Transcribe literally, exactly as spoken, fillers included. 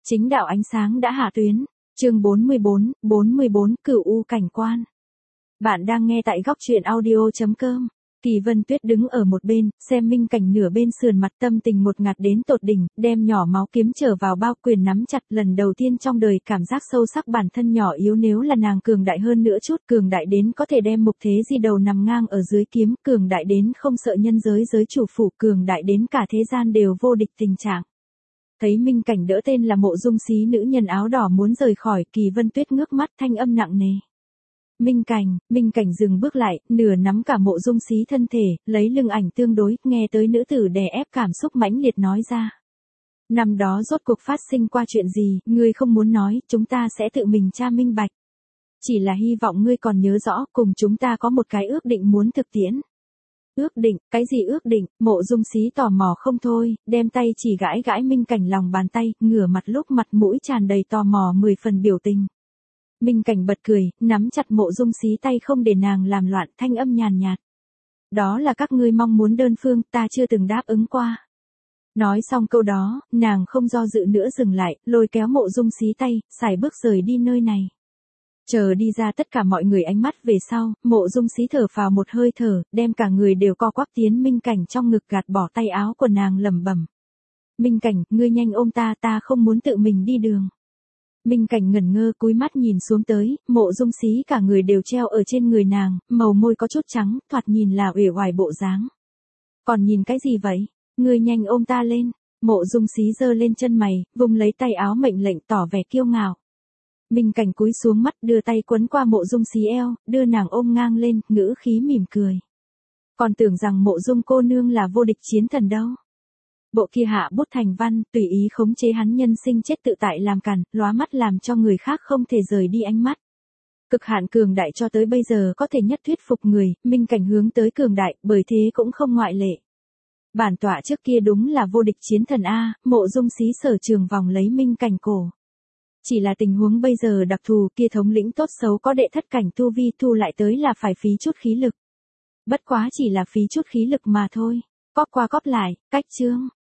Chính đạo ánh sáng đã hạ tuyến. Chương bốn mươi bốn, bốn mươi bốn Cửu U cảnh quan. Bạn đang nghe tại góc truyện audio.com. Kỳ Vân Tuyết đứng ở một bên, xem Minh Cảnh nửa bên sườn mặt tâm tình một ngạt đến tột đỉnh, đem nhỏ máu kiếm trở vào bao quyền nắm chặt, lần đầu tiên trong đời cảm giác sâu sắc bản thân nhỏ yếu, nếu là nàng cường đại hơn nữa chút, cường đại đến có thể đem Mục Thế Di đầu nằm ngang ở dưới kiếm, cường đại đến không sợ nhân giới giới chủ phủ, cường đại đến cả thế gian đều vô địch tình trạng. Thấy Minh Cảnh đỡ tên là Mộ Dung Xí nữ nhân áo đỏ muốn rời khỏi, Kỳ Vân Tuyết ngước mắt, thanh âm nặng nề. Minh Cảnh, Minh Cảnh dừng bước lại, nửa nắm cả Mộ Dung Xí thân thể, lấy lưng ảnh tương đối, nghe tới nữ tử đè ép cảm xúc mãnh liệt nói ra. Năm đó rốt cuộc phát sinh qua chuyện gì, ngươi không muốn nói, chúng ta sẽ tự mình tra minh bạch. Chỉ là hy vọng ngươi còn nhớ rõ, cùng chúng ta có một cái ước định muốn thực tiễn. Ước định, cái gì ước định? Mộ Dung Xí tò mò không thôi, đem tay chỉ gãi gãi Minh Cảnh lòng bàn tay, ngửa mặt lúc mặt mũi tràn đầy tò mò mười phần biểu tình. Minh Cảnh bật cười, nắm chặt Mộ Dung Xí tay không để nàng làm loạn, thanh âm nhàn nhạt. Đó là các ngươi mong muốn đơn phương, ta chưa từng đáp ứng qua. Nói xong câu đó, nàng không do dự nữa dừng lại, lôi kéo Mộ Dung Xí tay, sải bước rời đi nơi này. Chờ đi ra tất cả mọi người ánh mắt về sau, Mộ Dung Xí thở phào một hơi thở, đem cả người đều co quắp tiến Minh Cảnh trong ngực, gạt bỏ tay áo của nàng lẩm bẩm. Minh Cảnh, ngươi nhanh ôm ta, ta không muốn tự mình đi đường. Minh Cảnh ngẩn ngơ cúi mắt nhìn xuống tới, Mộ Dung Xí cả người đều treo ở trên người nàng, màu môi có chút trắng, thoạt nhìn là uể oải bộ dáng. Còn nhìn cái gì vậy? Ngươi nhanh ôm ta lên. Mộ Dung Xí giơ lên chân mày, vùng lấy tay áo mệnh lệnh tỏ vẻ kiêu ngạo. Minh Cảnh cúi xuống mắt, đưa tay quấn qua Mộ Dung Xí eo, đưa nàng ôm ngang lên, ngữ khí mỉm cười. Còn tưởng rằng Mộ Dung cô nương là vô địch chiến thần đâu. Bộ kia hạ bút thành văn, tùy ý khống chế hắn nhân sinh chết tự tại làm cản, lóa mắt làm cho người khác không thể rời đi ánh mắt. Cực hạn cường đại cho tới bây giờ có thể nhất thuyết phục người, Minh Cảnh hướng tới cường đại, bởi thế cũng không ngoại lệ. Bản tọa trước kia đúng là vô địch chiến thần A, Mộ Dung Xí sở trường vòng lấy Minh Cảnh cổ. Chỉ là tình huống bây giờ đặc thù, kia thống lĩnh tốt xấu có đệ thất cảnh tu vi, thu lại tới là phải phí chút khí lực. Bất quá chỉ là phí chút khí lực mà thôi. Cóp qua cóp lại, cách chương.